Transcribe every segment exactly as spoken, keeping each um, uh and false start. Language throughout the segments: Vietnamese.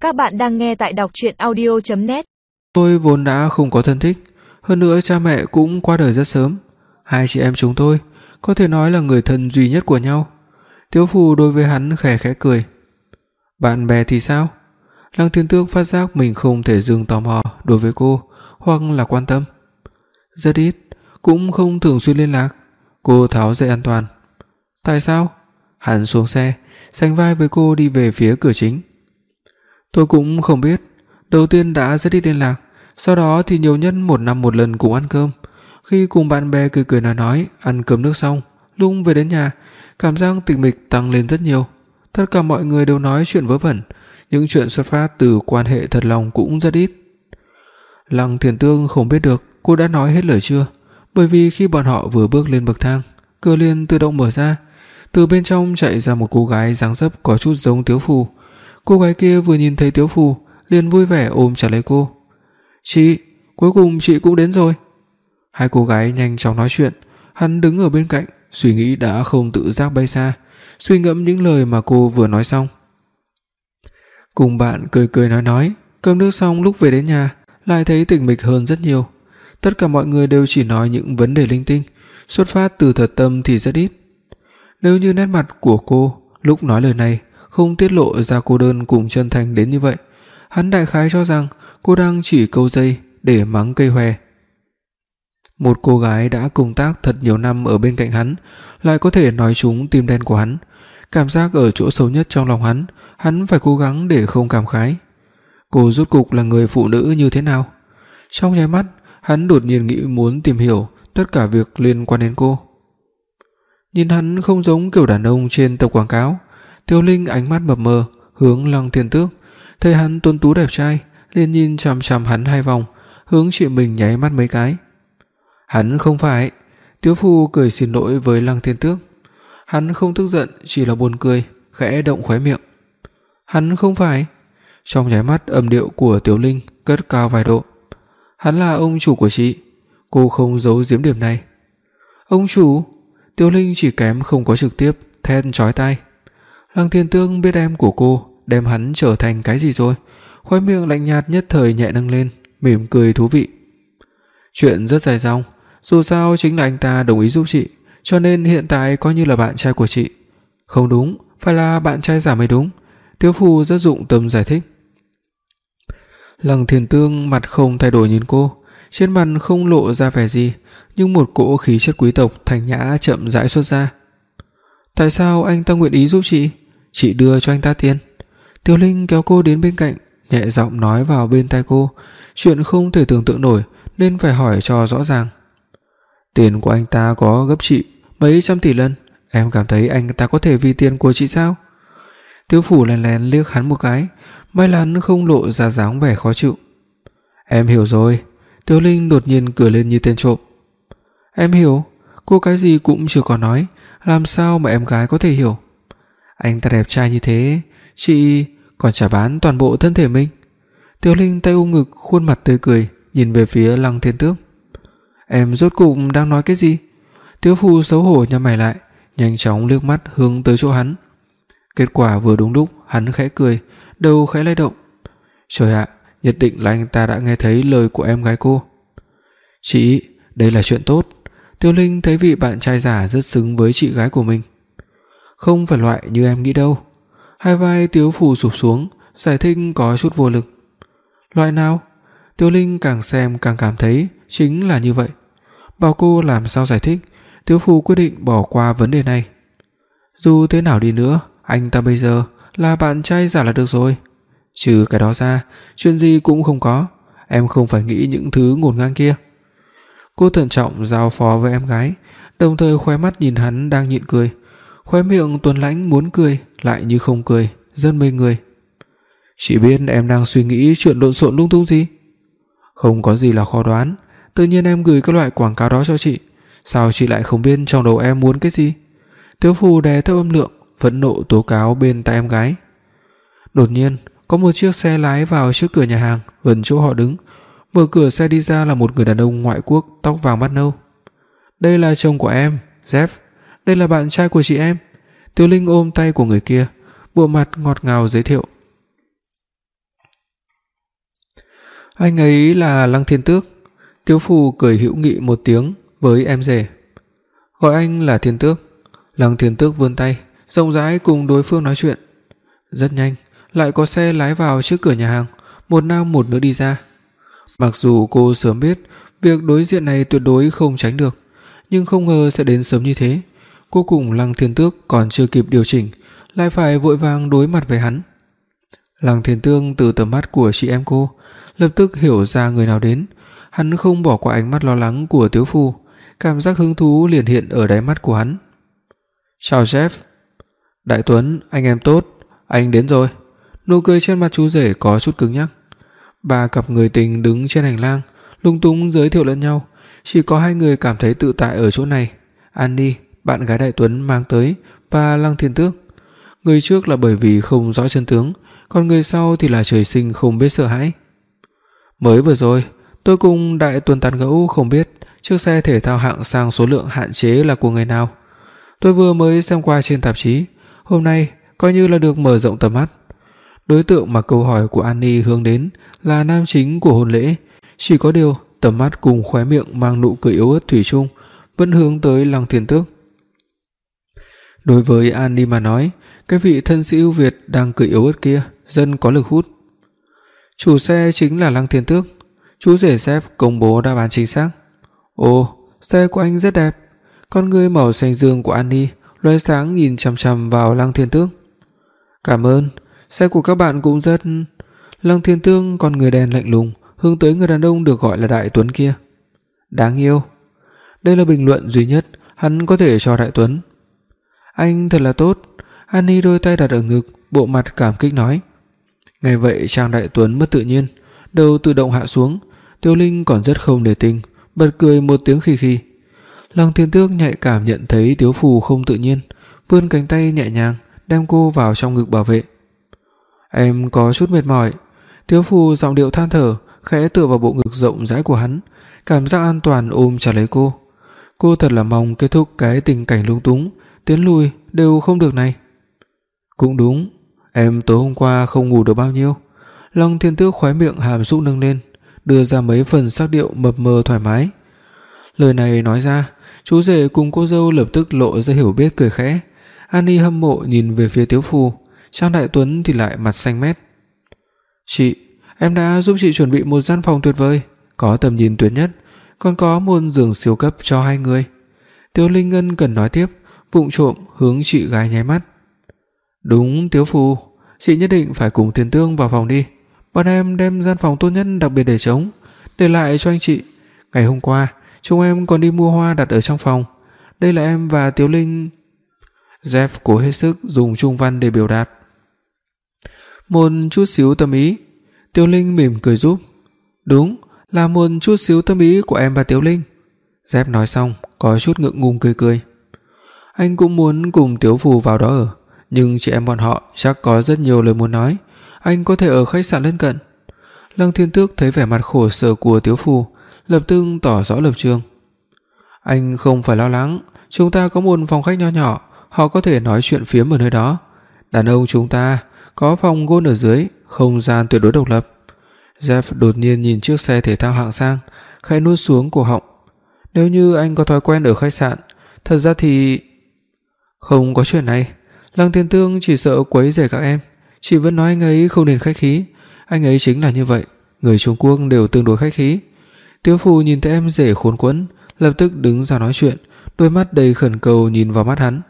Các bạn đang nghe tại đọc truyện audio chấm net. Tôi vốn đã không có thân thích, hơn nữa cha mẹ cũng qua đời rất sớm. Hai chị em chúng tôi có thể nói là người thân duy nhất của nhau. Tiếu Phù đối với hắn khẽ khẽ cười. Bạn bè thì sao? Lăng Thiên Tước phát giác mình không thể dừng tò mò đối với cô hoặc là quan tâm. Rất ít, cũng không thường xuyên liên lạc. Cô tháo dây an toàn. Tại sao? Hắn xuống xe, sánh vai với cô đi về phía cửa chính. Tôi cũng không biết. Đầu tiên đã rất ít liên lạc, sau đó thì nhiều nhất một năm một lần cùng ăn cơm. Khi cùng bạn bè cười cười nói nói, ăn cơm nước xong, lúc về đến nhà, cảm giác tịch mịch tăng lên rất nhiều. Tất cả mọi người đều nói chuyện vớ vẩn, những chuyện xuất phát từ quan hệ thật lòng cũng rất ít. Lăng Thiền Tương không biết được cô đã nói hết lời chưa, bởi vì khi bọn họ vừa bước lên bậc thang, cửa liền tự động mở ra, từ bên trong chạy ra một cô gái dáng dấp có chút giống Tiếu Phù. Cô gái kia vừa nhìn thấy Tiếu Phù, liền vui vẻ ôm chặt lấy cô. "Chị, cuối cùng chị cũng đến rồi." Hai cô gái nhanh chóng nói chuyện, hắn đứng ở bên cạnh, suy nghĩ đã không tự giác bay xa, suy ngẫm những lời mà cô vừa nói xong. Cùng bạn cười cười nói nói, cơm nước xong lúc về đến nhà, lại thấy tịch mịch hơn rất nhiều. Tất cả mọi người đều chỉ nói những vấn đề linh tinh, xuất phát từ thật tâm thì rất ít. Nếu như nét mặt của cô lúc nói lời này không tiết lộ ra cô đơn cùng chân thành đến như vậy, hắn đại khái cho rằng cô đang chỉ câu dây để mắng cây hoè. Một cô gái đã công tác thật nhiều năm ở bên cạnh hắn, lại có thể nói trúng tim đen của hắn, cảm giác ở chỗ sâu nhất trong lòng hắn, hắn phải cố gắng để không cảm khái. Cô rốt cục là người phụ nữ như thế nào? Trong nháy mắt, hắn đột nhiên nghĩ muốn tìm hiểu tất cả việc liên quan đến cô. Nhìn hắn không giống kiểu đàn ông trên tập quảng cáo, Tiêu Linh ánh mắt mập mờ hướng Lăng Thiên Tước, thấy hắn tuấn tú đẹp trai, liền nhìn chằm chằm hắn hai vòng, hướng chị mình nháy mắt mấy cái. Hắn không phải. Tiếu Phù cười xin lỗi với Lăng Thiên Tước. Hắn không tức giận, chỉ là buồn cười, khẽ động khóe miệng. Hắn không phải. Trong nháy mắt âm điệu của Tiểu Linh cất cao vài độ. Hắn là ông chủ của chị. Cô không giấu giếm điểm này. Ông chủ? Tiểu Linh chỉ kém không có trực tiếp thét chói tai. Lăng Thiên Tước biết em của cô đem hắn trở thành cái gì rồi, khóe miệng lạnh nhạt nhất thời nhẹ nâng lên, mỉm cười thú vị. Chuyện rất dài dòng, dù sao chính là anh ta đồng ý giúp chị, cho nên hiện tại coi như là bạn trai của chị. Không đúng, phải là bạn trai giả mới đúng. Tiếu Phù rất dụng tâm giải thích. Lăng Thiên Tương mặt không thay đổi nhìn cô, trên mặt không lộ ra vẻ gì, nhưng một cỗ khí chất quý tộc thanh nhã chậm rãi xuất ra. Tại sao anh ta nguyện ý giúp chị? Chị đưa cho anh ta tiền. Tiểu Linh kéo cô đến bên cạnh, nhẹ giọng nói vào bên tai cô, chuyện không thể tưởng tượng nổi nên phải hỏi cho rõ ràng. Tiền của anh ta có gấp chị mấy trăm tỷ lần, em cảm thấy anh ta có thể vì tiền của chị sao? Tiếu Phủ lén lén liếc hắn một cái, may là hắn không lộ ra dáng vẻ khó chịu. Em hiểu rồi. Tiểu Linh đột nhiên cười lên như tên trộm. Em hiểu? Cô cái gì cũng chưa có nói, làm sao mà em gái có thể hiểu? Anh ta đẹp trai như thế, chị còn chả bán toàn bộ thân thể mình. Tiểu Linh tay ôm ngực, khuôn mặt tươi cười, nhìn về phía Lăng Thiên Tước. Em rốt cuộc đang nói cái gì? Tiếu Phù xấu hổ nhăn mày lại, nhanh chóng liếc mắt hướng tới chỗ hắn. Kết quả vừa đúng lúc, hắn khẽ cười, đầu khẽ lay động. Trời ạ, nhất định là anh ta đã nghe thấy lời của em gái cô. Chị, đây là chuyện tốt. Tiêu Linh thấy vị bạn trai giả rất xứng với chị gái của mình. Không phải loại như em nghĩ đâu. Hai vai Tiếu Phù sụp xuống, giải thích có chút vô lực. Loại nào? Tiêu Linh càng xem càng cảm thấy chính là như vậy. Bảo cô làm sao giải thích, Tiếu Phù quyết định bỏ qua vấn đề này. Dù thế nào đi nữa, anh ta bây giờ là bạn trai giả là được rồi. Trừ cái đó ra, chuyện gì cũng không có. Em không phải nghĩ những thứ ngổn ngang kia. Cô thận trọng giao phó với em gái, đồng thời khóe mắt nhìn hắn đang nhịn cười, khóe miệng tuấn lãnh muốn cười lại như không cười, rất mê người. Chị biết em đang suy nghĩ chuyện lộn xộn lung tung gì? Không có gì là khó đoán, tự nhiên em gửi các loại quảng cáo đó cho chị, sao chị lại không biết trong đầu em muốn cái gì? Tiếu Phù đè thấp âm lượng, phẫn nộ tố cáo bên tai em gái. Đột nhiên, có một chiếc xe lái vào trước cửa nhà hàng gần chỗ họ đứng. Mở cửa xe đi ra là một người đàn ông ngoại quốc, tóc vàng mắt nâu. Đây là chồng của em, Jeff. Đây là bạn trai của chị em. Tiêu Linh ôm tay của người kia, bộ mặt ngọt ngào giới thiệu. Anh ấy là Lăng Thiên Tước. Tiếu Phù cười hữu nghị một tiếng với em rể. Gọi anh là Thiên Tước. Lăng Thiên Tước vươn tay, rộng rãi cùng đối phương nói chuyện. Rất nhanh, lại có xe lái vào trước cửa nhà hàng, một nam một nữ đi ra. Mặc dù cô sớm biết việc đối diện này tuyệt đối không tránh được, nhưng không ngờ sẽ đến sớm như thế. Cô cùng Lăng Thiên Tước còn chưa kịp điều chỉnh, lại phải vội vàng đối mặt với hắn. Lăng Thiên Tước từ tầm mắt của chị em cô lập tức hiểu ra người nào đến. Hắn không bỏ qua ánh mắt lo lắng của Tiếu Phù, cảm giác hứng thú liền hiện ở đáy mắt của hắn. Chào Jeff. Đại Tuấn, anh em tốt, anh đến rồi. Nụ cười trên mặt chú rể có chút cứng nhắc. Ba cặp người tình đứng trên hành lang, lung tung giới thiệu lẫn nhau. Chỉ có hai người cảm thấy tự tại ở chỗ này. Annie, bạn gái Đại Tuấn mang tới, và Lăng Thiên Tước. Người trước là bởi vì không rõ chân tướng, còn người sau thì là trời sinh không biết sợ hãi. Mới vừa rồi, tôi cùng Đại Tuấn tán gẫu không biết chiếc xe thể thao hạng sang số lượng hạn chế là của người nào. Tôi vừa mới xem qua trên tạp chí, hôm nay coi như là được mở rộng tầm mắt. Đối tượng mà câu hỏi của Annie hướng đến là nam chính của hôn lễ, chỉ có điều tầm mắt cùng khóe miệng mang nụ cười yếu ớt thủy chung vẫn hướng tới Lăng Thiên Tước. Đối với Annie mà nói, cái vị thân sĩ ưu việt đang cười yếu ớt kia dần có lực hút. Chủ xe chính là Lăng Thiên Tước. Chú rể Jeff công bố đáp án chính xác. Ồ, xe của anh rất đẹp. Con ngươi màu xanh dương của Annie lóe sáng nhìn chằm chằm vào Lăng Thiên Tước. Cảm ơn, xe của các bạn cũng rất... Lăng Thiên Tước con người đen lạnh lùng hướng tới người đàn ông được gọi là Đại Tuấn kia. Đáng yêu. Đây là bình luận duy nhất hắn có thể cho Đại Tuấn. Anh thật là tốt. Annie đôi tay đặt ở ngực, bộ mặt cảm kích nói. Nghe vậy chàng Đại Tuấn mất tự nhiên, đầu tự động hạ xuống. Tiêu Linh còn rất không nể tình, bật cười một tiếng khì khì. Lăng Thiên Tước nhạy cảm nhận thấy Tiếu Phù không tự nhiên, vươn cánh tay nhẹ nhàng đem cô vào trong ngực bảo vệ. Em có chút mệt mỏi. Tiếu Phù giọng điệu than thở, khẽ tựa vào bộ ngực rộng rãi của hắn, cảm giác an toàn ôm chặt lấy cô. Cô thật là mong kết thúc cái tình cảnh lung túng, tiến lùi đều không được này. Cũng đúng, em tối hôm qua không ngủ được bao nhiêu. Lăng Thiên Tước khóe miệng hàm xúc nâng lên, đưa ra mấy phần sắc điệu mập mờ thoải mái. Lời này nói ra, chú rể cùng cô dâu lập tức lộ ra hiểu biết cười khẽ. Annie hâm mộ nhìn về phía Tiếu Phù, Trang Đại Tuấn thì lại mặt xanh mét. Chị, em đã giúp chị chuẩn bị một gian phòng tuyệt vời, có tầm nhìn tuyệt nhất, còn có một giường siêu cấp cho hai người. Tiêu Linh Ngân cần nói tiếp, vụng trộm hướng chị gái nháy mắt. Đúng Tiếu Phù, chị nhất định phải cùng Thiên Tương vào phòng đi. Bọn em đem gian phòng tốt nhất đặc biệt để trống, để lại cho anh chị. Ngày hôm qua chúng em còn đi mua hoa đặt ở trong phòng. Đây là em và Tiếu Linh. Jeff cố hết sức dùng trung văn để biểu đạt. Một chút xíu tâm ý. Tiếu Linh mỉm cười giúp. Đúng, là một chút xíu tâm ý của em và Tiếu Linh. Jeff nói xong có chút ngượng ngùng cười cười. Anh cũng muốn cùng Tiếu Phù vào đó ở, nhưng chị em bọn họ chắc có rất nhiều lời muốn nói. Anh có thể ở khách sạn lân cận. Lăng Thiên Tước thấy vẻ mặt khổ sở của Tiếu Phù, lập tức tỏ rõ lập trường. Anh không phải lo lắng, chúng ta có một phòng khách nho nhỏ, họ có thể nói chuyện phiếm ở nơi đó. Đàn ông chúng ta có phòng gôn ở dưới, không gian tuyệt đối độc lập. Jeff đột nhiên nhìn chiếc xe thể thao hạng sang, khẽ nuốt xuống cổ họng. Nếu như anh có thói quen ở khách sạn, thật ra thì... Không có chuyện này. Lăng Thiên Tương chỉ sợ quấy rầy các em. Chị vẫn nói anh ấy không nên khách khí. Anh ấy chính là như vậy, người Trung Quốc đều tương đối khách khí. Tiếu Phù nhìn thấy em rể khốn quẫn, lập tức đứng ra nói chuyện, đôi mắt đầy khẩn cầu nhìn vào mắt hắn.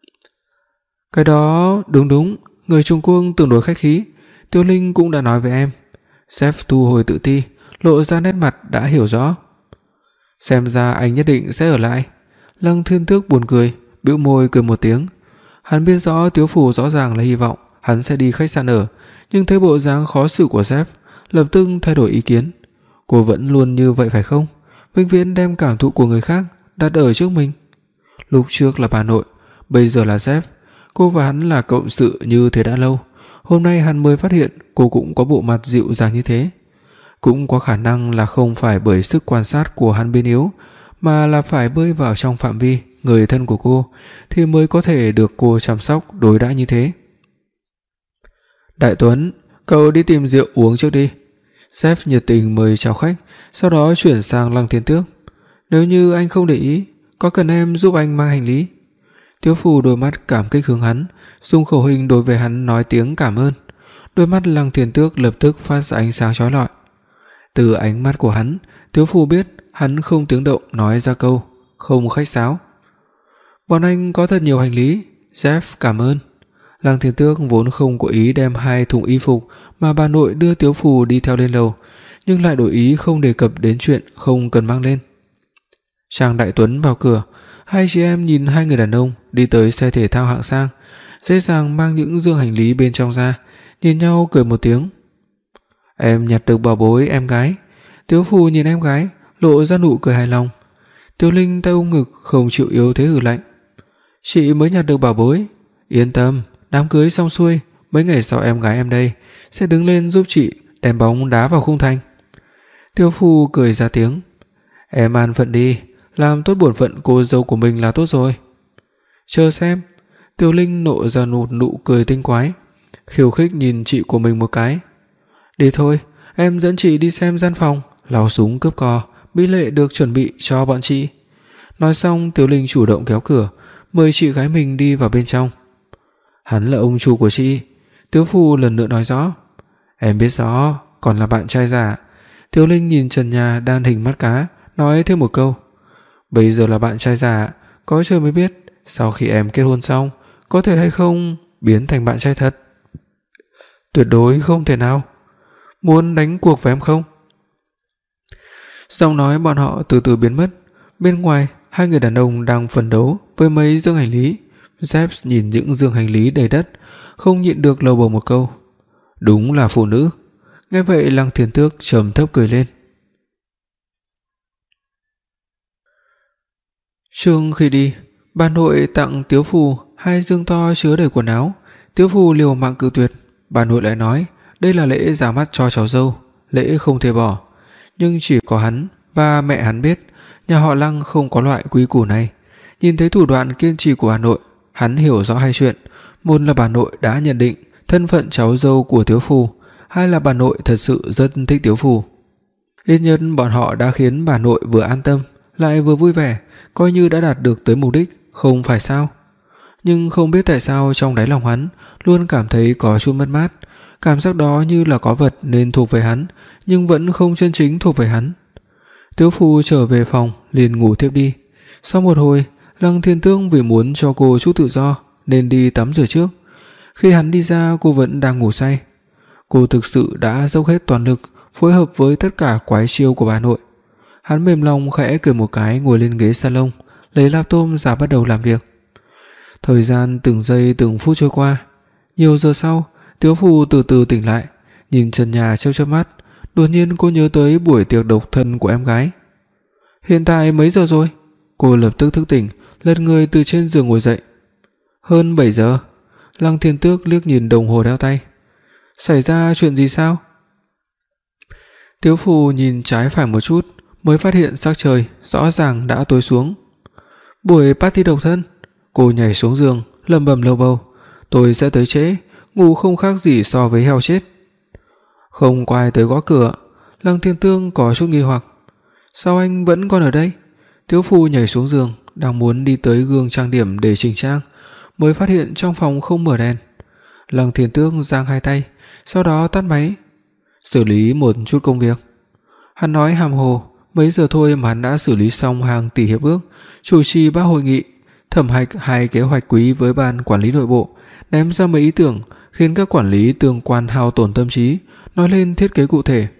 Cái đó đúng đúng, người Trung Quốc tương đối khách khí. Tiêu Linh cũng đã nói với em. Jeff thu hồi tự ti, lộ ra nét mặt đã hiểu rõ. Xem ra anh nhất định sẽ ở lại. Lăng Thiên Tước buồn cười, bĩu môi cười một tiếng. Hắn biết rõ Tiếu Phù rõ ràng là hy vọng hắn sẽ đi khách sạn ở, nhưng thấy bộ dáng khó xử của Jeff, lập tức thay đổi ý kiến. Cô vẫn luôn như vậy phải không? Vĩnh viễn đem cảm thụ của người khác đặt ở trước mình. Lúc trước là bà nội, bây giờ là Jeff. Cô và hắn là cộng sự như thế đã lâu. Hôm nay hắn mới phát hiện cô cũng có bộ mặt dịu dàng như thế. Cũng có khả năng là không phải bởi sức quan sát của hắn bên yếu, mà là phải bơi vào trong phạm vi người thân của cô thì mới có thể được cô chăm sóc đối đãi như thế. Đại Tuấn, cậu đi tìm rượu uống trước đi. Jeff nhiệt tình mời chào khách, sau đó chuyển sang Lăng Thiên Tước. Nếu như anh không để ý, có cần em giúp anh mang hành lý? Tiếu Phù đôi mắt cảm kích hướng hắn, dùng khẩu hình đối với hắn nói tiếng cảm ơn. Đôi mắt Lăng Thiên Tước lập tức phát ra ánh sáng chói lọi. Từ ánh mắt của hắn, Tiếu Phù biết hắn không tiếng động nói ra câu không khách sáo. Bọn anh có thật nhiều hành lý. Jeff cảm ơn. Lăng Thiên Tước vốn không có ý đem hai thùng y phục mà bà nội đưa Tiếu Phù đi theo lên lầu, nhưng lại đổi ý không đề cập đến chuyện không cần mang lên. Trang Đại Tuấn vào cửa, hai chị em nhìn hai người đàn ông đi tới xe thể thao hạng sang, dễ dàng mang những dương hành lý bên trong ra, nhìn nhau cười một tiếng. Em nhặt được bảo bối em gái. Tiếu Phù nhìn em gái, lộ ra nụ cười hài lòng. Tiêu Linh tay ôm ngực không chịu yếu thế hừ lạnh. Chị mới nhặt được bảo bối. Yên tâm, đám cưới xong xuôi, mấy ngày sau em gái em đây sẽ đứng lên giúp chị đem bóng đá vào khung thành. Tiêu Phù cười ra tiếng. Em an phận đi, làm tốt bổn phận cô dâu của mình là tốt rồi. Chờ xem. Tiêu Linh nộ ra nụ nụ cười tinh quái, khiêu khích nhìn chị của mình một cái. Đi thôi, em dẫn chị đi xem gian phòng, láo súng cướp cò, mỹ lệ được chuẩn bị cho bọn chị. Nói xong, Tiêu Linh chủ động kéo cửa, mời chị gái mình đi vào bên trong. Hắn là ông chủ của chị. Tiếu Phù lần nữa nói rõ. Em biết rõ, còn là bạn trai giả. Tiêu Linh nhìn trần nhà đan hình mắt cá, nói thêm một câu. Bây giờ là bạn trai giả, có trời mới biết sau khi em kết hôn xong có thể hay không biến thành bạn trai thật. Tuyệt đối không thể nào. Muốn đánh cuộc với em không? Giọng nói bọn họ từ từ biến mất. Bên ngoài, hai người đàn ông đang phấn đấu với mấy dương hành lý. Jeff nhìn những dương hành lý đầy đất, không nhịn được lầu bầu một câu. Đúng là phụ nữ. Nghe vậy Lăng Thiên Tước trầm thấp cười lên. Trương khi đi, bà nội tặng Tiếu Phù hai dương to chứa đầy quần áo. Tiếu Phù liều mạng cự tuyệt. Bà nội lại nói đây là lễ ra mắt cho cháu dâu, lễ không thể bỏ. Nhưng chỉ có hắn và mẹ hắn biết nhà họ Lăng không có loại quý củ này. Nhìn thấy thủ đoạn kiên trì của bà nội, hắn hiểu rõ hai chuyện. Một là bà nội đã nhận định thân phận cháu dâu của Tiếu Phù, hai là bà nội thật sự rất thích Tiếu Phù. Ít nhất bọn họ đã khiến bà nội vừa an tâm lại vừa vui vẻ, coi như đã đạt được tới mục đích, không phải sao? Nhưng không biết tại sao trong đáy lòng hắn luôn cảm thấy có chút mất mát, cảm giác đó như là có vật nên thuộc về hắn, nhưng vẫn không chân chính thuộc về hắn. Tiếu Phù trở về phòng liền ngủ thiếp đi. Sau một hồi, Lăng Thiên Tước vì muốn cho cô chút tự do nên đi tắm rửa trước. Khi hắn đi ra, cô vẫn đang ngủ say. Cô thực sự đã dốc hết toàn lực phối hợp với tất cả quái chiêu của bà nội. Hắn mềm lòng khẽ cười một cái, ngồi lên ghế salon, lấy laptop ra bắt đầu làm việc. Thời gian từng giây từng phút trôi qua. Nhiều giờ sau, Tiếu Phù từ từ tỉnh lại, nhìn trần nhà chớp chớp mắt. Đột nhiên cô nhớ tới buổi tiệc độc thân của em gái. Hiện tại mấy giờ rồi? Cô lập tức thức tỉnh, lật người từ trên giường ngồi dậy. Hơn bảy giờ. Lăng Thiên Tước liếc nhìn đồng hồ đeo tay. Xảy ra chuyện gì sao? Tiếu Phù nhìn trái phải một chút, mới phát hiện sắc trời rõ ràng đã tối xuống. Buổi party độc thân. Cô nhảy xuống giường, lẩm bẩm lầu bầu. Tôi sẽ tới trễ, ngủ không khác gì so với heo chết. Không có ai tới gõ cửa. Lăng Thiên Tước có chút nghi hoặc. Sao anh vẫn còn ở đây? Tiếu Phù nhảy xuống giường, đang muốn đi tới gương trang điểm để chỉnh trang, mới phát hiện trong phòng không mở đèn. Lăng Thiên Tước giang hai tay, sau đó tắt máy, xử lý một chút công việc. Hắn nói hàm hồ, mấy giờ thôi mà hắn đã xử lý xong hàng tỷ hiệp ước, chủ trì ba hội nghị, thẩm hạch hai kế hoạch quý với ban quản lý nội bộ, ném ra mấy ý tưởng khiến các quản lý tương quan hao tổn tâm trí, nói lên thiết kế cụ thể.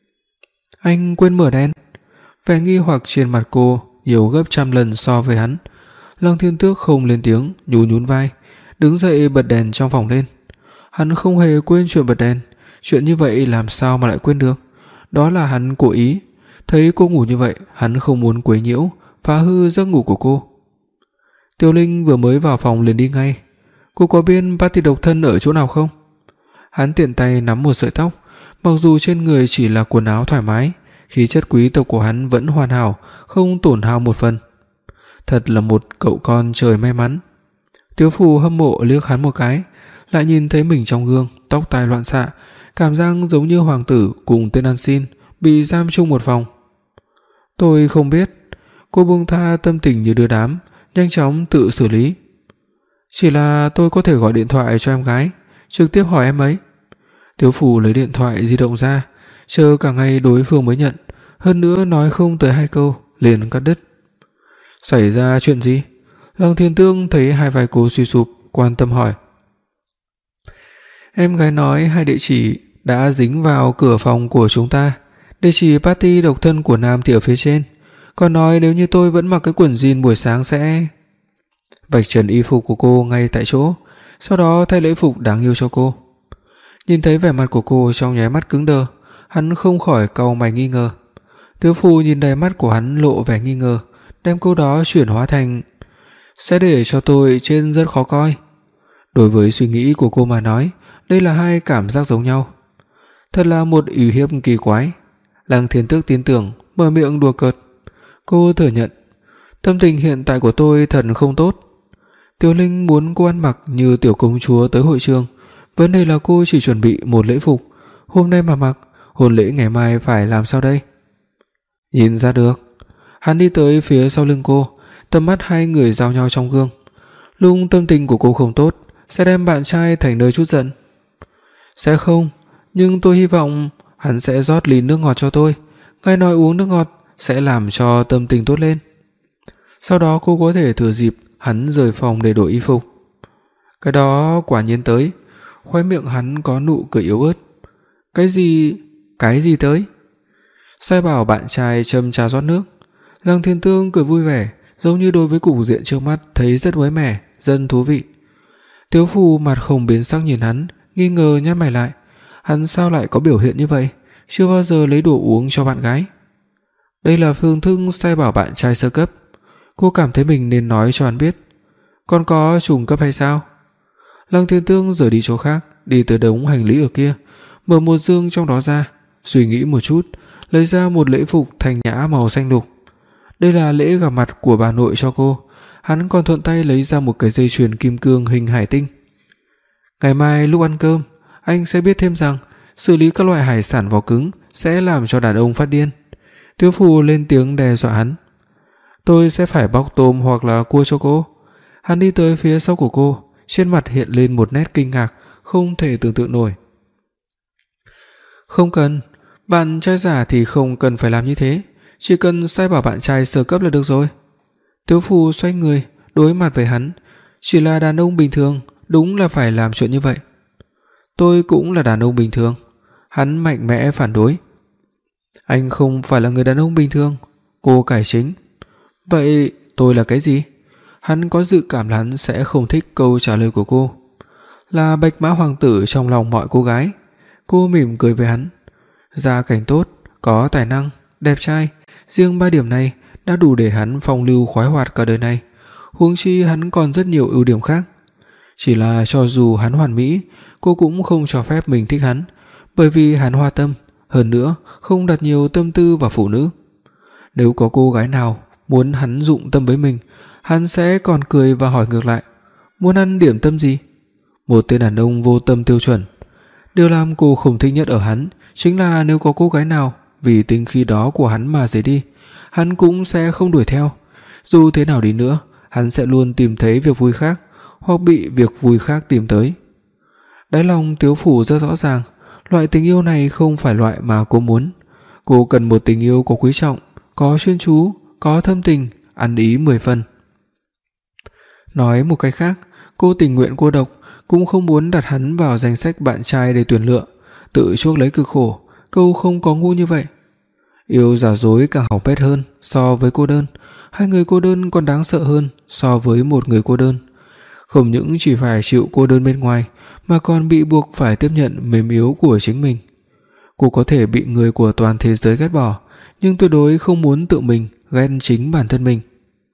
Anh quên mở đèn. Vẻ nghi hoặc trên mặt cô nhiều gấp trăm lần so với hắn. Lăng Thiên Tước không lên tiếng, nhún nhún vai, đứng dậy bật đèn trong phòng lên. Hắn không hề quên chuyện bật đèn, chuyện như vậy làm sao mà lại quên được? Đó là hắn cố ý. Thấy cô ngủ như vậy, hắn không muốn quấy nhiễu, phá hư giấc ngủ của cô. Tiêu Linh vừa mới vào phòng liền đi ngay. Cô có biết party độc thân ở chỗ nào không? Hắn tiện tay nắm một sợi tóc, mặc dù trên người chỉ là quần áo thoải mái, khí chất quý tộc của hắn vẫn hoàn hảo, không tổn hao một phần. Thật là một cậu con trời may mắn. Tiếu Phù hâm mộ liếc hắn một cái, lại nhìn thấy mình trong gương, tóc tai loạn xạ, cảm giác giống như hoàng tử cùng tên ăn xin bị giam chung một phòng. Tôi không biết. Cô buông tha tâm tình như đưa đám, nhanh chóng tự xử lý. Chỉ là tôi có thể gọi điện thoại cho em gái, trực tiếp hỏi em ấy. Tiếu Phù lấy điện thoại di động ra, chờ cả ngày đối phương mới nhận, hơn nữa nói không tới hai câu liền cắt đứt. Xảy ra chuyện gì? Lăng Thiên Tương thấy hai vai cô suy sụp, quan tâm hỏi. Em gái nói hai địa chỉ đã dính vào cửa phòng của chúng ta, địa chỉ party độc thân của Nam thì ở phía trên, còn nói nếu như tôi vẫn mặc cái quần jean buổi sáng sẽ vạch trần y phục của cô ngay tại chỗ, sau đó thay lễ phục đáng yêu cho cô. Nhìn thấy vẻ mặt của cô trong nháy mắt cứng đờ, hắn không khỏi cau mày nghi ngờ. Tiếu Phù nhìn đáy mắt của hắn lộ vẻ nghi ngờ, đem câu đó chuyển hóa thành sẽ để cho tôi trên rất khó coi. Đối với suy nghĩ của cô mà nói, đây là hai cảm giác giống nhau. Thật là một ủy hiếp kỳ quái. Lăng Thiên Tước tin tưởng, mở miệng đùa cợt. Cô thừa nhận, tâm tình hiện tại của tôi thật không tốt. Tiểu Linh muốn cô ăn mặc như tiểu công chúa tới hội trường, vấn đề là cô chỉ chuẩn bị một lễ phục, hôm nay mà mặc, hôn lễ ngày mai phải làm sao đây? Nhìn ra được. Hắn đi tới phía sau lưng cô, tầm mắt hai người giao nhau trong gương. Lúc tâm tình của cô không tốt, sẽ đem bạn trai thành nơi chút giận. Sẽ không, nhưng tôi hy vọng hắn sẽ rót ly nước ngọt cho tôi. Ngài nói uống nước ngọt sẽ làm cho tâm tình tốt lên. Sau đó cô có thể thừa dịp hắn rời phòng để đổi y phục. Cái đó quả nhiên tới. Khóe miệng hắn có nụ cười yếu ớt. Cái gì? Cái gì tới? Sai bảo bạn trai châm trà rót nước. Lăng Thiên Tương cười vui vẻ, giống như đối với cục diện trước mắt thấy rất mới mẻ, rất thú vị. Tiếu Phù mặt không biến sắc nhìn hắn, nghi ngờ nhăn mày lại. Hắn sao lại có biểu hiện như vậy? Chưa bao giờ lấy đồ uống cho bạn gái. Đây là phương thức sai bảo bạn trai sơ cấp. Cô cảm thấy mình nên nói cho hắn biết. Còn có trùng cấp hay sao? Lăng Thiên Tương rời đi chỗ khác, đi tới đống hành lý ở kia, mở một dương trong đó ra, suy nghĩ một chút, lấy ra một lễ phục thanh nhã màu xanh lục. Đây là lễ gặp mặt của bà nội cho cô. Hắn còn thuận tay lấy ra một cái dây chuyền kim cương hình hải tinh. Ngày mai lúc ăn cơm, anh sẽ biết thêm rằng xử lý các loại hải sản vỏ cứng sẽ làm cho đàn ông phát điên. Tiếu Phù lên tiếng đe dọa hắn. Tôi sẽ phải bóc tôm hoặc là cua cho cô. Hắn đi tới phía sau của cô, trên mặt hiện lên một nét kinh ngạc không thể tưởng tượng nổi. Không cần, bạn trai giả thì không cần phải làm như thế, chỉ cần sai bảo bạn trai sơ cấp là được rồi. Tiếu Phù xoay người, đối mặt với hắn, chỉ là đàn ông bình thường, đúng là phải làm chuyện như vậy. Tôi cũng là đàn ông bình thường. Hắn mạnh mẽ phản đối. Anh không phải là người đàn ông bình thường. Cô cải chính. Vậy tôi là cái gì? Hắn có dự cảm là hắn sẽ không thích câu trả lời của cô. Là bạch mã hoàng tử trong lòng mọi cô gái. Cô mỉm cười với hắn. Gia cảnh tốt, có tài năng, đẹp trai, riêng ba điểm này đã đủ để hắn phong lưu khoái hoạt cả đời này. Huống chi hắn còn rất nhiều ưu điểm khác. Chỉ là cho dù hắn hoàn mỹ, cô cũng không cho phép mình thích hắn, bởi vì hắn hoa tâm, hơn nữa không đặt nhiều tâm tư vào phụ nữ. Nếu có cô gái nào muốn hắn dụng tâm với mình, hắn sẽ còn cười và hỏi ngược lại, muốn ăn điểm tâm gì? Một tên đàn ông vô tâm tiêu chuẩn. Điều làm cô không thích nhất ở hắn chính là nếu có cô gái nào vì tính khí đó của hắn mà rời đi, hắn cũng sẽ không đuổi theo. Dù thế nào đi nữa, hắn sẽ luôn tìm thấy việc vui khác, hoặc bị việc vui khác tìm tới. Đáy lòng Tiếu Phù rất rõ ràng, loại tình yêu này không phải loại mà cô muốn. Cô cần một tình yêu có quý trọng, có chuyên chú, có thâm tình, ăn ý mười phần. Nói một cách khác, cô tình nguyện cô độc, cũng không muốn đặt hắn vào danh sách bạn trai để tuyển lựa, tự chuốc lấy cực khổ. Cô không có ngu như vậy. Yêu giả dối càng hỏng bét hơn so với cô đơn. Hai người cô đơn còn đáng sợ hơn so với một người cô đơn. Không những chỉ phải chịu cô đơn bên ngoài, mà còn bị buộc phải tiếp nhận mềm yếu của chính mình. Cô có thể bị người của toàn thế giới ghét bỏ, nhưng tuyệt đối không muốn tự mình ghét chính bản thân mình.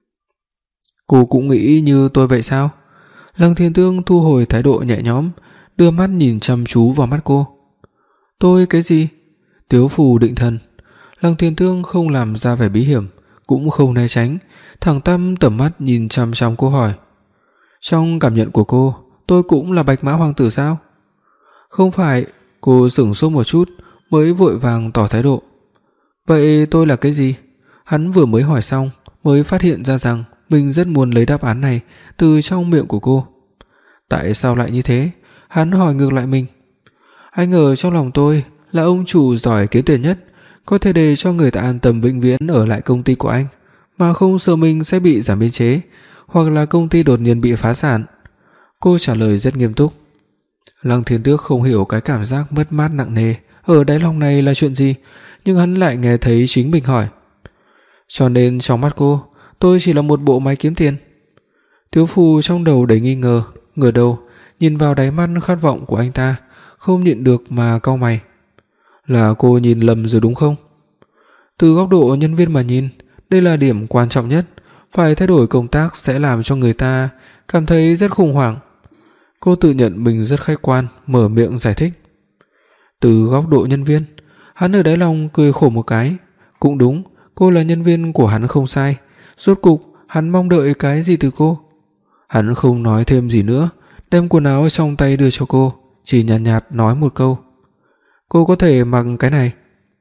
Cô cũng nghĩ như tôi vậy sao? Lăng Thiên Tương thu hồi thái độ nhẹ nhõm, đưa mắt nhìn chăm chú vào mắt cô. Tôi cái gì? Tiếu Phù định thần. Lăng Thiên Tương không làm ra vẻ bí hiểm, cũng không né tránh, thẳng tắp tầm mắt nhìn chăm chăm cô hỏi. Trong cảm nhận của cô, tôi cũng là bạch mã hoàng tử sao? Không phải, Cô sững sốt một chút mới vội vàng tỏ thái độ. Vậy tôi là cái gì? Hắn vừa mới hỏi xong mới phát hiện ra rằng mình rất muốn lấy đáp án này từ trong miệng của cô. Tại sao lại như thế? Hắn hỏi ngược lại mình. Anh ở trong lòng tôi là ông chủ giỏi kiếm tiền nhất, có thể để cho người ta an tâm vĩnh viễn ở lại công ty của anh, mà không sợ mình sẽ bị giảm biên chế, hoặc là công ty đột nhiên bị phá sản. Cô trả lời rất nghiêm túc. Lăng Thiên Tước không hiểu cái cảm giác mất mát nặng nề ở đáy lòng này là chuyện gì, nhưng hắn lại nghe thấy chính mình hỏi. Cho nên trong mắt cô, tôi chỉ là một bộ máy kiếm tiền. Thiếu phụ trong đầu đầy nghi ngờ, ngửa đầu nhìn vào đáy mắt khát vọng của anh ta, không nhịn được mà cau mày. Là cô nhìn lầm rồi đúng không? Từ góc độ nhân viên mà nhìn, đây là điểm quan trọng nhất, phải thay đổi công tác sẽ làm cho người ta cảm thấy rất khủng hoảng. Cô tự nhận mình rất khách quan, mở miệng giải thích. Từ góc độ nhân viên, hắn ở đáy lòng cười khổ một cái. Cũng đúng, cô là nhân viên của hắn không sai, rốt cục hắn mong đợi cái gì từ cô? Hắn không nói thêm gì nữa, đem quần áo trong tay đưa cho cô, chỉ nhàn nhạt, nhạt nói một câu. Cô có thể mặc cái này.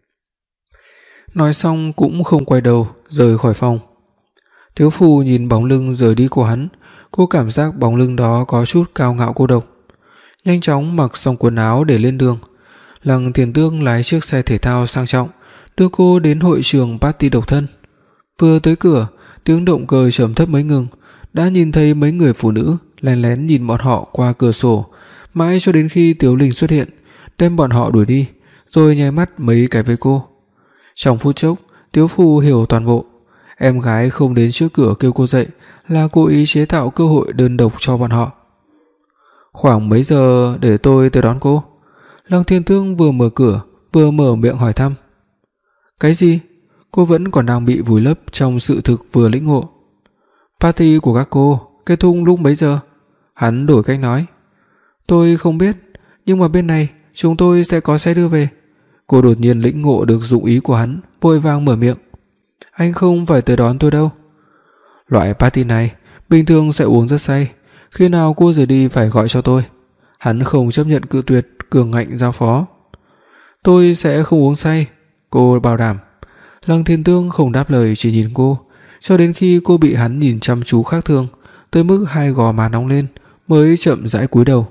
Nói xong cũng không quay đầu, rời khỏi phòng. Thiếu phụ nhìn bóng lưng rời đi của hắn, cô cảm giác bóng lưng đó có chút cao ngạo cô độc. Nhanh chóng mặc xong quần áo để lên đường. Lăng Thiên Tước lái chiếc xe thể thao sang trọng, đưa cô đến hội trường party độc thân. Vừa tới cửa, tiếng động cơ trầm thấp mới ngừng, đã nhìn thấy mấy người phụ nữ lén lén nhìn bọn họ qua cửa sổ, mãi cho đến khi Tiếu Linh xuất hiện, đem bọn họ đuổi đi, rồi nháy mắt mấy cái với cô. Trong phút chốc, Tiếu Phu hiểu toàn bộ. Em gái không đến trước cửa kêu cô dậy là cố ý chế tạo cơ hội đơn độc cho bọn họ. Khoảng mấy giờ để tôi tới đón cô? Lăng Thiên Tước vừa mở cửa, vừa mở miệng hỏi thăm. Cái gì? Cô vẫn còn đang bị vùi lấp trong sự thực vừa lĩnh ngộ. Party của các cô kết thúc lúc mấy giờ? Hắn đổi cách nói. Tôi không biết, nhưng mà bên này chúng tôi sẽ có xe đưa về. Cô đột nhiên lĩnh ngộ được dụng ý của hắn, vội vàng mở miệng. Anh không phải tới đón tôi đâu. Loại party này bình thường sẽ uống rất say, khi nào cô rời đi phải gọi cho tôi. Hắn không chấp nhận cự tuyệt, cường ngạnh giao phó. Tôi sẽ không uống say, cô bảo đảm. Lăng Thiên Tước không đáp lời, chỉ nhìn cô, cho đến khi cô bị hắn nhìn chăm chú khác thường, tới mức hai gò má nóng lên, mới chậm rãi cúi đầu.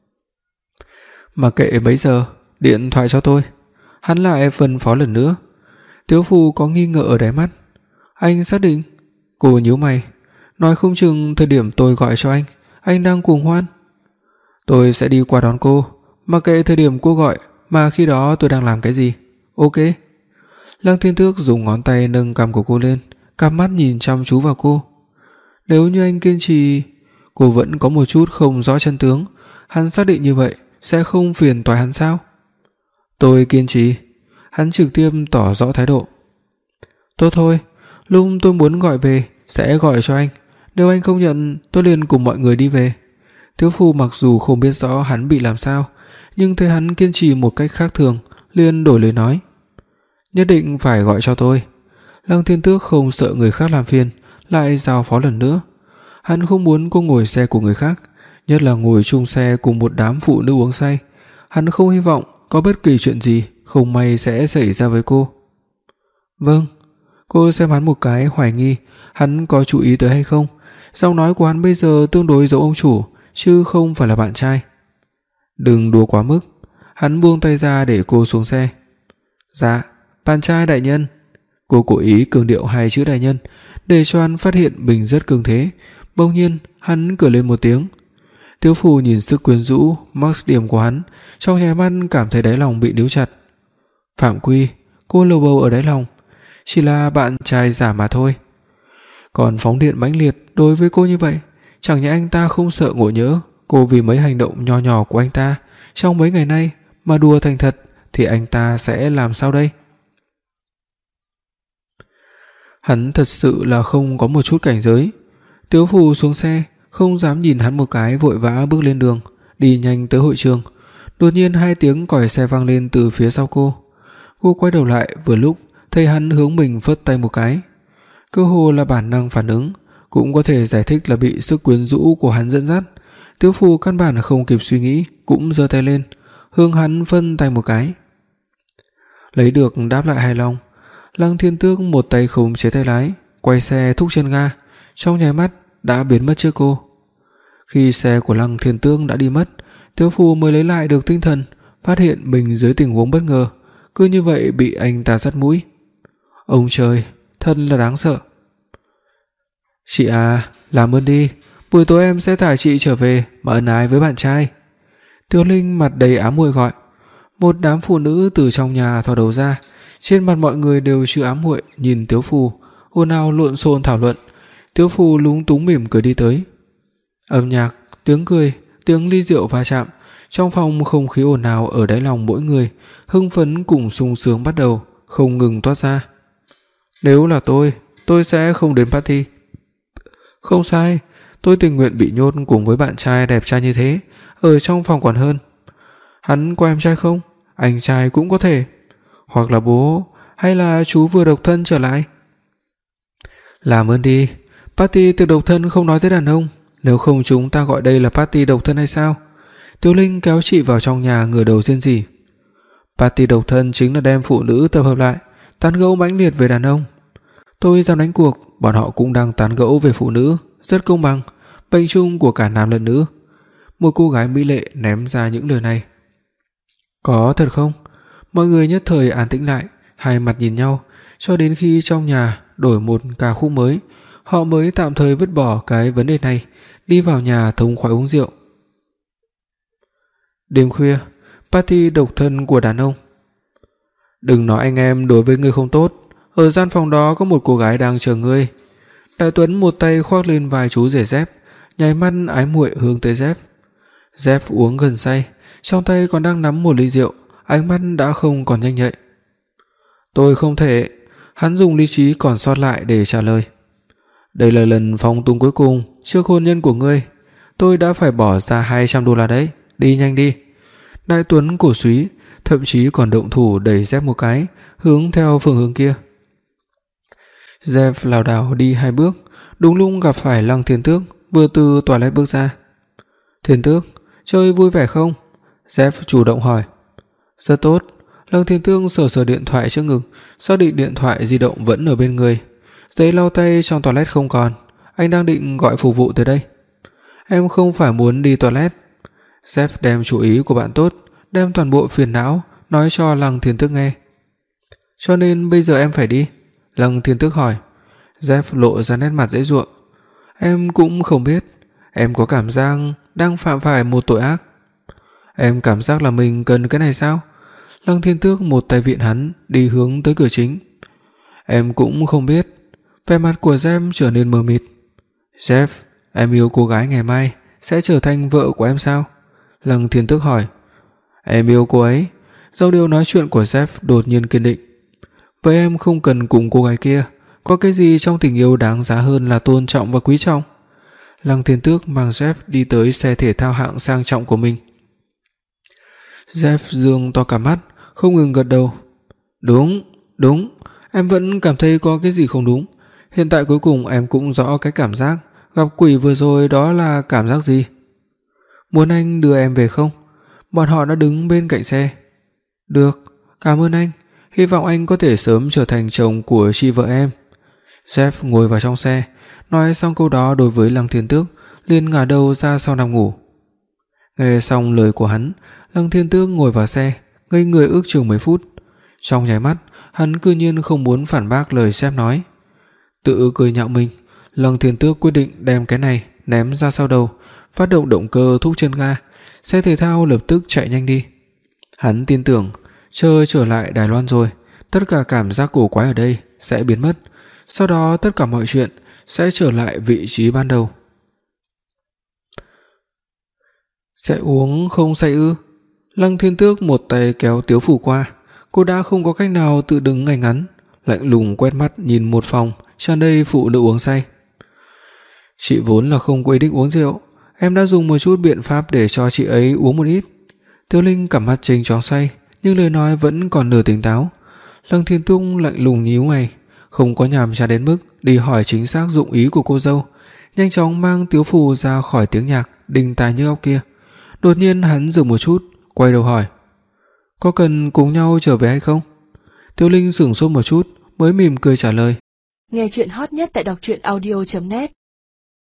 Mà kệ mấy giờ, điện thoại cho tôi. Hắn lại phân phó lần nữa. Tiếu Phu có nghi ngờ ở đáy mắt. Anh xác định? Cô nhíu mày. Nói không chừng thời điểm tôi gọi cho anh, anh đang cuồng hoan. Tôi sẽ đi qua đón cô, mặc kệ thời điểm cô gọi, mà khi đó tôi đang làm cái gì. Ok. Lăng Thiên Tước dùng ngón tay nâng cằm của cô lên, cặp mắt nhìn chăm chú vào cô. Nếu như anh kiên trì... Cô vẫn có một chút không rõ chân tướng. Hắn xác định như vậy sẽ không phiền toái hắn sao? Tôi kiên trì. Hắn trực tiếp tỏ rõ thái độ. Tốt thôi, lúc tôi muốn gọi về sẽ gọi cho anh. Nếu anh không nhận, tôi liền cùng mọi người đi về. Thiếu Phu mặc dù không biết rõ hắn bị làm sao, nhưng thấy hắn kiên trì một cách khác thường, liền đổi lời nói. Nhất định phải gọi cho tôi. Lăng Thiên Tước không sợ người khác làm phiền, lại giao phó lần nữa. Hắn không muốn cô ngồi xe của người khác, nhất là ngồi chung xe cùng một đám phụ nữ uống say. Hắn không hy vọng có bất kỳ chuyện gì không may sẽ xảy ra với cô. Vâng. Cô xem hắn một cái hoài nghi hắn có chú ý tới hay không. Giọng nói của hắn bây giờ tương đối giống ông chủ, chứ không phải là bạn trai. Đừng đùa quá mức. Hắn buông tay ra để cô xuống xe. Dạ, bạn trai đại nhân. Cô cố ý cường điệu hai chữ đại nhân để cho hắn phát hiện mình rất cường thế. Bỗng nhiên hắn cười lên một tiếng. Tiếu Phu nhìn sức quyến rũ, max điểm của hắn, trong nháy mắt cảm thấy đáy lòng bị níu chặt. Phạm Quy, cô lầu bầu ở đáy lòng, chỉ là bạn trai giả mà thôi. Còn phóng điện mãnh liệt đối với cô như vậy, chẳng nhẽ anh ta không sợ ngộ nhỡ cô vì mấy hành động nho nhỏ của anh ta trong mấy ngày nay mà đùa thành thật, thì anh ta sẽ làm sao đây? Hắn thật sự là không có một chút cảnh giới. Tiếu Phu xuống xe, không dám nhìn hắn một cái, vội vã bước lên đường, đi nhanh tới hội trường. Đột nhiên hai tiếng còi xe vang lên từ phía sau cô. Cô quay đầu lại, vừa lúc thấy hắn hướng mình phất tay một cái. Cơ hồ là bản năng phản ứng, cũng có thể giải thích là bị sức quyến rũ của hắn dẫn dắt. Tiếu Phu căn bản không kịp suy nghĩ, cũng giơ tay lên, hướng hắn vân tay một cái. Lấy được đáp lại hài lòng, Lăng Thiên Tước một tay khống chế tay lái, quay xe thúc chân ga, trong nháy mắt đã biến mất trước cô. Khi xe của Lăng Thiên Tước đã đi mất, Tiếu Phù mới lấy lại được tinh thần, phát hiện mình dưới tình huống bất ngờ, cứ như vậy bị anh ta dắt mũi. Ông trời, thật là đáng sợ. Chị à, làm ơn đi, buổi tối em sẽ thả chị trở về mà ân ái với bạn trai. Tiêu Linh mặt đầy ám muội gọi. Một đám phụ nữ từ trong nhà thò đầu ra, trên mặt mọi người đều chứa ám muội nhìn Tiếu Phù, ồn ào lộn xộn thảo luận. Tiếu Phù lúng túng mỉm cười đi tới. Âm nhạc, tiếng cười, tiếng ly rượu va chạm, trong phòng không khí ồn ào ở đáy lòng mỗi người, hưng phấn cùng sung sướng bắt đầu, không ngừng toát ra. Nếu là tôi, tôi sẽ không đến party. Không sai, tôi tình nguyện bị nhốt cùng với bạn trai đẹp trai như thế, ở trong phòng còn hơn. Hắn có em trai không? Anh trai cũng có thể. Hoặc là bố, hay là chú vừa độc thân trở lại. Làm ơn đi, party tiệc độc thân không nói tới đàn ông, nếu không chúng ta gọi đây là party độc thân hay sao? Tiêu Linh kéo chị vào trong nhà ngửa đầu rên rỉ. Party độc thân chính là đem phụ nữ tập hợp lại, tán gẫu mãnh liệt về đàn ông. Tôi dám đánh cuộc, bọn họ cũng đang tán gẫu về phụ nữ, rất công bằng, bệnh chung của cả nam lẫn nữ. Một cô gái mỹ lệ ném ra những lời này. Có thật không? Mọi người nhất thời an tĩnh lại, hai mặt nhìn nhau, cho đến khi trong nhà đổi một ca khúc mới, họ mới tạm thời vứt bỏ cái vấn đề này, đi vào nhà thống khoái uống rượu. Đêm khuya, party độc thân của đàn ông. Đừng nói anh em đối với ngươi không tốt, ở gian phòng đó có một cô gái đang chờ ngươi. Đại Tuấn một tay khoác lên vai chú rể Dép, nháy mắt ái muội hướng tới Dép. Dép uống gần say, trong tay còn đang nắm một ly rượu, ánh mắt đã không còn nhanh nhạy. Tôi không thể, hắn dùng lý trí còn sót lại để trả lời. Đây là lần phóng túng cuối cùng trước hôn nhân của ngươi, tôi đã phải bỏ ra hai trăm đô la đấy, đi nhanh đi. Đại Tuấn cổ súy, thậm chí còn động thủ đẩy Dép một cái, hướng theo phương hướng kia. Dép lảo đảo đi hai bước, đúng lúc gặp phải Lăng Thiên Tước vừa từ toilet bước ra. Thiên Tước, chơi vui vẻ không? Dép chủ động hỏi. Rất tốt. Lăng Thiên Tước sờ sờ điện thoại trước ngực, xác định điện thoại di động vẫn ở bên người. Giấy lau tay trong toilet không còn, anh đang định gọi phục vụ tới đây. Em không phải muốn đi toilet. Dép đem chú ý của bạn tốt, đem toàn bộ phiền não nói cho Lăng Thiên Tước nghe. Cho nên bây giờ em phải đi? Lăng Thiên Tước hỏi. Dép lộ ra nét mặt dễ dụa. Em cũng không biết, em có cảm giác đang phạm phải một tội ác. Em cảm giác là mình cần cái này sao? Lăng Thiên Tước một tay viện hắn đi hướng tới cửa chính. Em cũng không biết. Vẻ mặt của Jeff trở nên mờ mịt. Jeff, em yêu cô gái ngày mai sẽ trở thành vợ của em sao? Lăng Thiên Tước hỏi. Em yêu cô ấy. Dấu điều nói chuyện của Jeff đột nhiên kiên định. Vậy em không cần cùng cô gái kia. Có cái gì trong tình yêu đáng giá hơn là tôn trọng và quý trọng? Lăng Thiên Tước mang Jeff đi tới xe thể thao hạng sang trọng của mình. Jeff dương to cả mắt, không ngừng gật đầu. Đúng, đúng, em vẫn cảm thấy có cái gì không đúng. Hiện tại cuối cùng em cũng rõ cái cảm giác gặp quỷ vừa rồi đó là cảm giác gì. Muốn anh đưa em về không? Bọn họ đã đứng bên cạnh xe. Được, cảm ơn anh. Hy vọng anh có thể sớm trở thành chồng của chị vợ em. Jeff ngồi vào trong xe, nói xong câu đó đối với Lăng Thiên Tước, liền ngả đầu ra sau nằm ngủ. Nghe xong lời của hắn, Lăng Thiên Tước ngồi vào xe, ngây người ước chừng mấy phút. Trong nháy mắt, hắn cư nhiên không muốn phản bác lời Jeff nói. Tự cười nhạo mình, Lăng Thiên Tước quyết định đem cái này ném ra sau đầu, phát động động cơ thúc chân ga, xe thể thao lập tức chạy nhanh đi. Hắn tin tưởng, chờ trở lại Đài Loan rồi, tất cả cảm giác cổ quái ở đây sẽ biến mất, sau đó tất cả mọi chuyện sẽ trở lại vị trí ban đầu. Sẽ uống không say ư? Lăng Thiên Tước một tay kéo Tiếu Phủ qua, cô đã không có cách nào tự đứng ngay ngắn, lạnh lùng quét mắt nhìn một phòng tràn đầy phụ nữ uống say. Chị vốn là không có ý định uống rượu, em đã dùng một chút biện pháp để cho chị ấy uống một ít. Tiêu Linh cặp mắt chênh choáng say, nhưng lời nói vẫn còn nửa tỉnh táo. Lăng Thiên Tước lạnh lùng nhíu mày, không có nhàm chán đến mức đi hỏi chính xác dụng ý của cô dâu, nhanh chóng mang Tiếu Phủ ra khỏi tiếng nhạc đinh tai nhức óc kia. Đột nhiên hắn dừng một chút, quay đầu hỏi. Có cần cùng nhau trở về hay không? Tiêu Linh sững sốt một chút mới mỉm cười trả lời. Nghe truyện hot nhất tại đọc truyện audio chấm net.